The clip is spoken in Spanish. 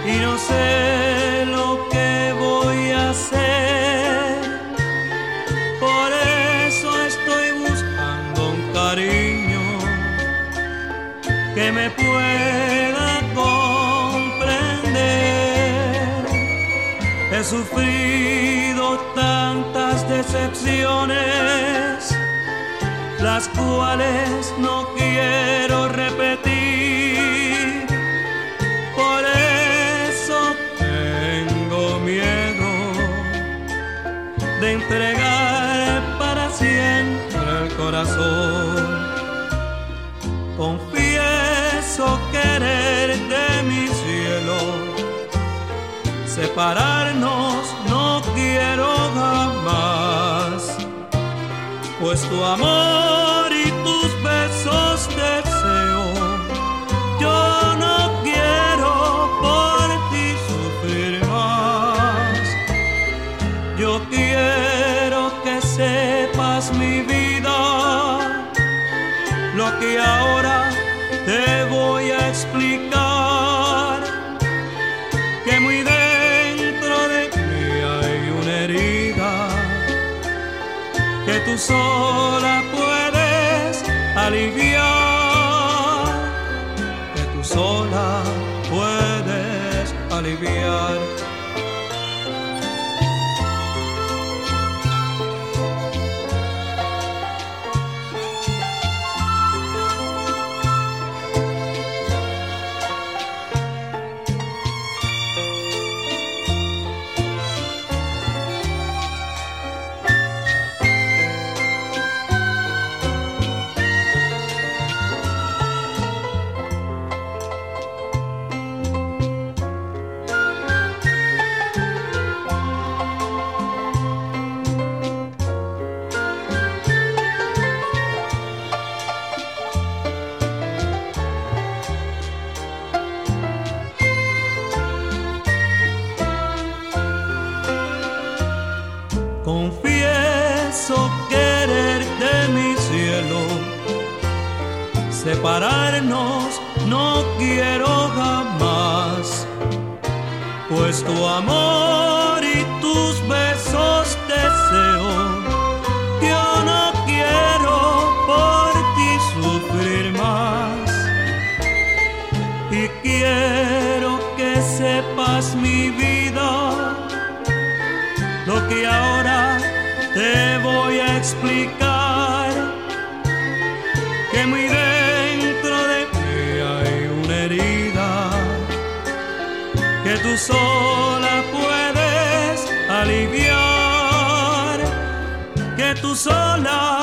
y no sé lo que voy a hacer. Por eso estoy buscando un cariño que me pueda comprender. He sufrido tantas decepciones, las cuales no quiero repetir. Por eso tengo miedo de entregar para siempre el corazón. Confieso querer de mi cielo, separarnos no quiero jamás, pues tu amor y tus besos deseo. Yo no quiero por ti sufrir más. Yo quiero que sepas mi vida, lo que ahora te voy a explicar, que muy dentro de mí hay una herida que tú sola puedes aliviar, que tú sola puedes aliviar. Confieso quererte mi cielo, separarnos no quiero jamás, pues tu amor y tus besos deseo. Yo no quiero por ti sufrir más, y quiero que sepas mi vida, lo que ahora te voy a explicar, que muy dentro de mí hay una herida que tú sola puedes aliviar, que tú sola